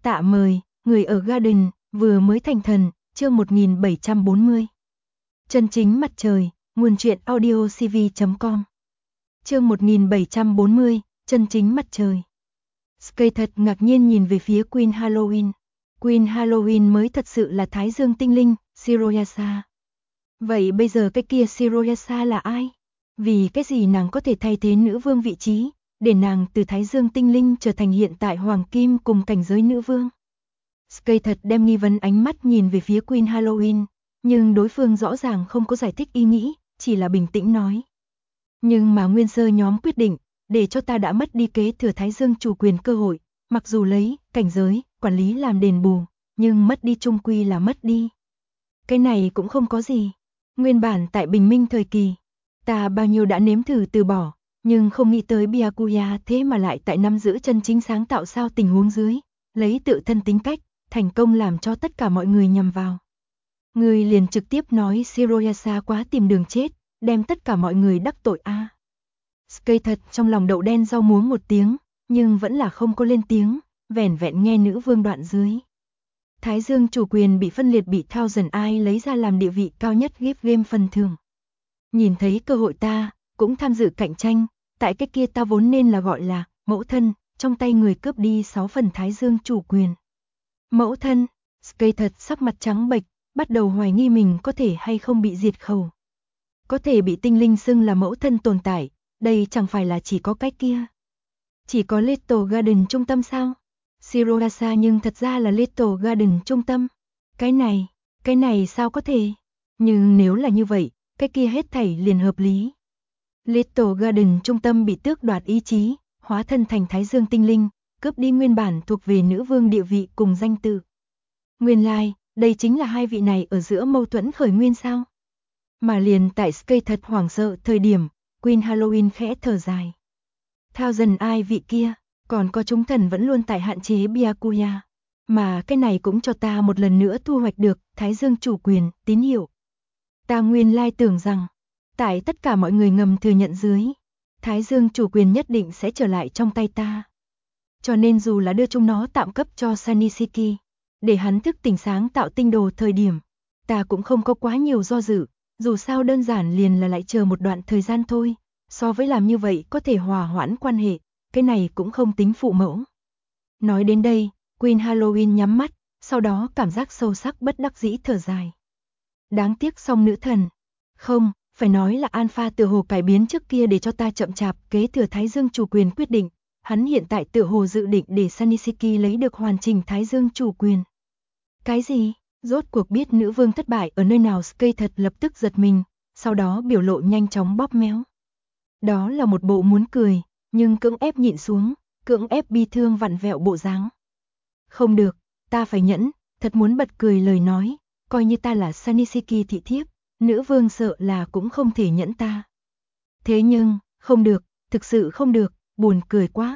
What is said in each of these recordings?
Tạ mời, người ở Garden, vừa mới thành thần, chương 1740. Chân chính mặt trời, nguồn truyện audio cv.com. Chương 1740, chân chính mặt trời. Sky thật ngạc nhiên nhìn về phía Queen Halloween. Queen Halloween mới thật sự là Thái Dương tinh linh, Shiroyasa. Vậy bây giờ cái kia Shiroyasa là ai? Vì cái gì nàng có thể thay thế nữ vương vị trí, để nàng từ Thái Dương tinh linh trở thành hiện tại hoàng kim cùng cảnh giới nữ vương? Sky thật đem nghi vấn ánh mắt nhìn về phía Queen Halloween, nhưng đối phương rõ ràng không có giải thích ý nghĩ, chỉ là bình tĩnh nói. Nhưng mà nguyên sơ nhóm quyết định, để cho ta đã mất đi kế thừa Thái Dương chủ quyền cơ hội, mặc dù lấy cảnh giới, quản lý làm đền bù, nhưng mất đi chung quy là mất đi. Cái này cũng không có gì. Nguyên bản tại bình minh thời kỳ, ta bao nhiêu đã nếm thử từ bỏ, nhưng không nghĩ tới Byakuya thế mà lại tại năm giữ chân chính sáng tạo sao tình huống dưới, lấy tự thân tính cách, thành công làm cho tất cả mọi người nhầm vào. Người liền trực tiếp nói Shiroyasa quá tìm đường chết, đem tất cả mọi người đắc tội a. Sky thật trong lòng đậu đen rau muống một tiếng, nhưng vẫn là không có lên tiếng, vẻn vẹn nghe nữ vương đoạn dưới. Thái Dương chủ quyền bị phân liệt bị Thousand Eye lấy ra làm địa vị cao nhất gift game phần thưởng. Nhìn thấy cơ hội ta, cũng tham dự cạnh tranh, tại cái kia ta vốn nên là gọi là mẫu thân, trong tay người cướp đi 6 phần Thái Dương chủ quyền. Mẫu thân, Sky thật sắc mặt trắng bệch, bắt đầu hoài nghi mình có thể hay không bị diệt khẩu. Có thể bị tinh linh xưng là mẫu thân tồn tại, đây chẳng phải là chỉ có cái kia. Chỉ có Little Garden trung tâm sao? Shiroyasa nhưng thật ra là Little Garden trung tâm. Cái này sao có thể? Nhưng nếu là như vậy, cái kia hết thảy liền hợp lý. Little Garden trung tâm bị tước đoạt ý chí, hóa thân thành Thái Dương tinh linh, cướp đi nguyên bản thuộc về nữ vương địa vị cùng danh tự. Nguyên lai, đây chính là hai vị này ở giữa mâu thuẫn khởi nguyên sao? Mà liền tại Sky thật hoảng sợ thời điểm, Queen Halloween khẽ thở dài. Thousand Eye vị kia, còn có chúng thần vẫn luôn tại hạn chế Byakuya. Mà cái này cũng cho ta một lần nữa thu hoạch được Thái Dương chủ quyền, tín hiệu. Ta nguyên lai tưởng rằng, tại tất cả mọi người ngầm thừa nhận dưới, Thái Dương chủ quyền nhất định sẽ trở lại trong tay ta. Cho nên dù là đưa chúng nó tạm cấp cho Sanisiki, để hắn thức tỉnh sáng tạo tinh đồ thời điểm, ta cũng không có quá nhiều do dự, dù sao đơn giản liền là lại chờ một đoạn thời gian thôi, so với làm như vậy có thể hòa hoãn quan hệ, cái này cũng không tính phụ mẫu. Nói đến đây, Queen Halloween nhắm mắt, sau đó cảm giác sâu sắc bất đắc dĩ thở dài. Đáng tiếc song nữ thần. Không, phải nói là Alpha tựa hồ cải biến trước kia để cho ta chậm chạp kế thừa Thái Dương chủ quyền quyết định, hắn hiện tại tựa hồ dự định để Sanisiki lấy được hoàn chỉnh Thái Dương chủ quyền. Cái gì? Rốt cuộc biết nữ vương thất bại ở nơi nào? Sky thật lập tức giật mình, sau đó biểu lộ nhanh chóng bóp méo. Đó là một bộ muốn cười, nhưng cưỡng ép nhịn xuống, cưỡng ép bi thương vặn vẹo bộ dáng. Không được, ta phải nhẫn, thật muốn bật cười lời nói, coi như ta là Sanisiki thị thiếp, nữ vương sợ là cũng không thể nhẫn ta. Thế nhưng, không được, thực sự không được, buồn cười quá.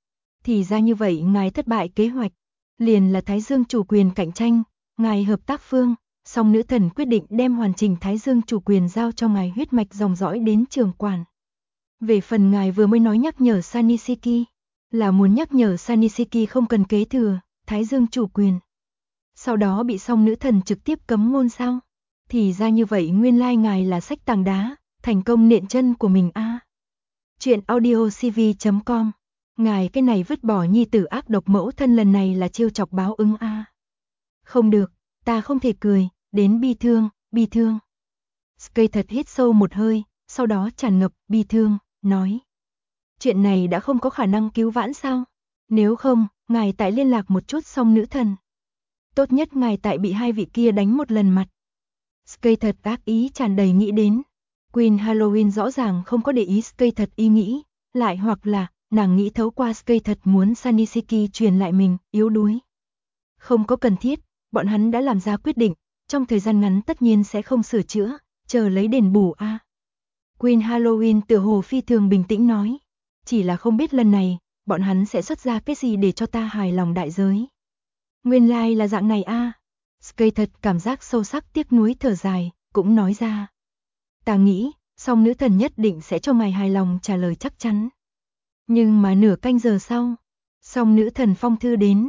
Thì ra như vậy ngài thất bại kế hoạch, liền là Thái Dương chủ quyền cạnh tranh, ngài hợp tác phương, song nữ thần quyết định đem hoàn chỉnh Thái Dương chủ quyền giao cho ngài huyết mạch dòng dõi đến trường quản. Về phần ngài vừa mới nói nhắc nhở Sanisiki, là muốn nhắc nhở Sanisiki không cần kế thừa Thái Dương chủ quyền. Sau đó bị song nữ thần trực tiếp cấm ngôn sao? Thì ra như vậy nguyên lai ngài là sách tảng đá, thành công nện chân của mình a. Chuyện audio cv.com. Ngài cái này vứt bỏ nhi tử ác độc mẫu thân lần này là trêu chọc báo ứng a. Không được, ta không thể cười, đến bi thương. Sky thật hít sâu một hơi, sau đó tràn ngập bi thương, nói. Chuyện này đã không có khả năng cứu vãn sao? Nếu không, ngài tại liên lạc một chút song nữ thần. Tốt nhất ngài tại bị hai vị kia đánh một lần mặt. Sky thật ác ý tràn đầy nghĩ đến. Queen Halloween rõ ràng không có để ý Sky thật ý nghĩ, lại hoặc là nàng nghĩ thấu qua Sky thật muốn Sanisiki truyền lại mình, yếu đuối. Không có cần thiết, bọn hắn đã làm ra quyết định, trong thời gian ngắn tất nhiên sẽ không sửa chữa, chờ lấy đền bù a. Queen Halloween tựa hồ phi thường bình tĩnh nói, chỉ là không biết lần này, bọn hắn sẽ xuất ra cái gì để cho ta hài lòng đại giới. Nguyên lai là dạng này a. Sky thật cảm giác sâu sắc tiếc nuối thở dài, cũng nói ra. Ta nghĩ, song nữ thần nhất định sẽ cho ngài hài lòng trả lời chắc chắn. Nhưng mà nửa canh giờ sau, song nữ thần phong thư đến.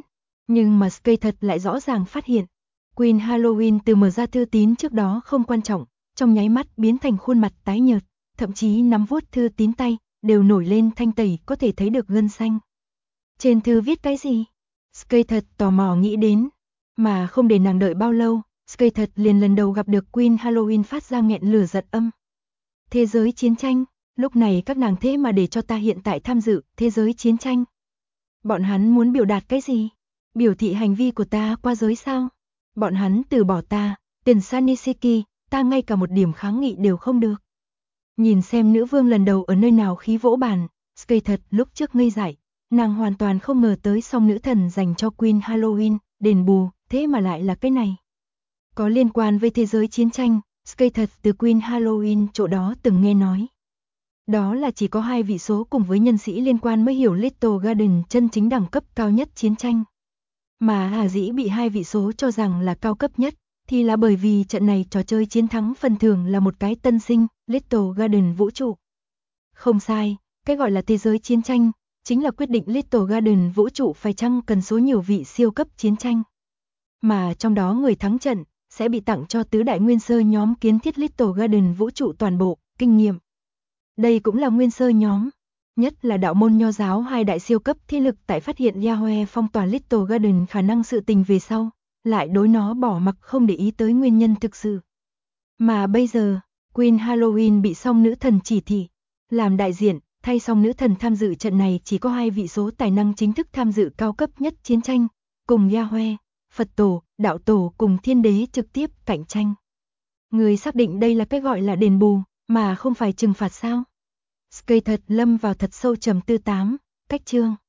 Nhưng mà Sky thật lại rõ ràng phát hiện, Queen Halloween từ mở ra thư tín trước đó không quan trọng, trong nháy mắt biến thành khuôn mặt tái nhợt, thậm chí nắm vuốt thư tín tay, đều nổi lên thanh tẩy có thể thấy được gân xanh. Trên thư viết cái gì? Sky thật tò mò nghĩ đến, mà không để nàng đợi bao lâu, Sky thật liền lần đầu gặp được Queen Halloween phát ra nghẹn lửa giận âm. Thế giới chiến tranh, lúc này các nàng thế mà để cho ta hiện tại tham dự thế giới chiến tranh. Bọn hắn muốn biểu đạt cái gì? Biểu thị hành vi của ta qua giới sao? Bọn hắn từ bỏ ta, tiền Sanisiki, ta ngay cả một điểm kháng nghị đều không được. Nhìn xem nữ vương lần đầu ở nơi nào khí vỗ bàn, Sky thật lúc trước ngây dại, nàng hoàn toàn không ngờ tới song nữ thần dành cho Queen Halloween, đền bù, thế mà lại là cái này. Có liên quan với thế giới chiến tranh, Sky thật từ Queen Halloween chỗ đó từng nghe nói. Đó là chỉ có 2 vị số cùng với nhân sĩ liên quan mới hiểu Little Garden chân chính đẳng cấp cao nhất chiến tranh. Mà hà dĩ bị 2 vị số cho rằng là cao cấp nhất, thì là bởi vì trận này trò chơi chiến thắng phần thưởng là một cái tân sinh, Little Garden vũ trụ. Không sai, cái gọi là thế giới chiến tranh, chính là quyết định Little Garden vũ trụ phải chăng cần số nhiều vị siêu cấp chiến tranh. Mà trong đó người thắng trận, sẽ bị tặng cho tứ đại nguyên sơ nhóm kiến thiết Little Garden vũ trụ toàn bộ, kinh nghiệm. Đây cũng là nguyên sơ nhóm. Nhất là đạo môn nho giáo 2 đại siêu cấp thi lực tại phát hiện Yahweh phong tỏa Little Garden khả năng sự tình về sau, lại đối nó bỏ mặc không để ý tới nguyên nhân thực sự. Mà bây giờ, Queen Halloween bị song nữ thần chỉ thị, làm đại diện, thay song nữ thần tham dự trận này chỉ có 2 vị số tài năng chính thức tham dự cao cấp nhất chiến tranh, cùng Yahweh, Phật tổ, đạo tổ cùng thiên đế trực tiếp cạnh tranh. Người xác định đây là cái gọi là đền bù, mà không phải trừng phạt sao? Sky thật lâm vào thật sâu trầm tư 8, cách chương.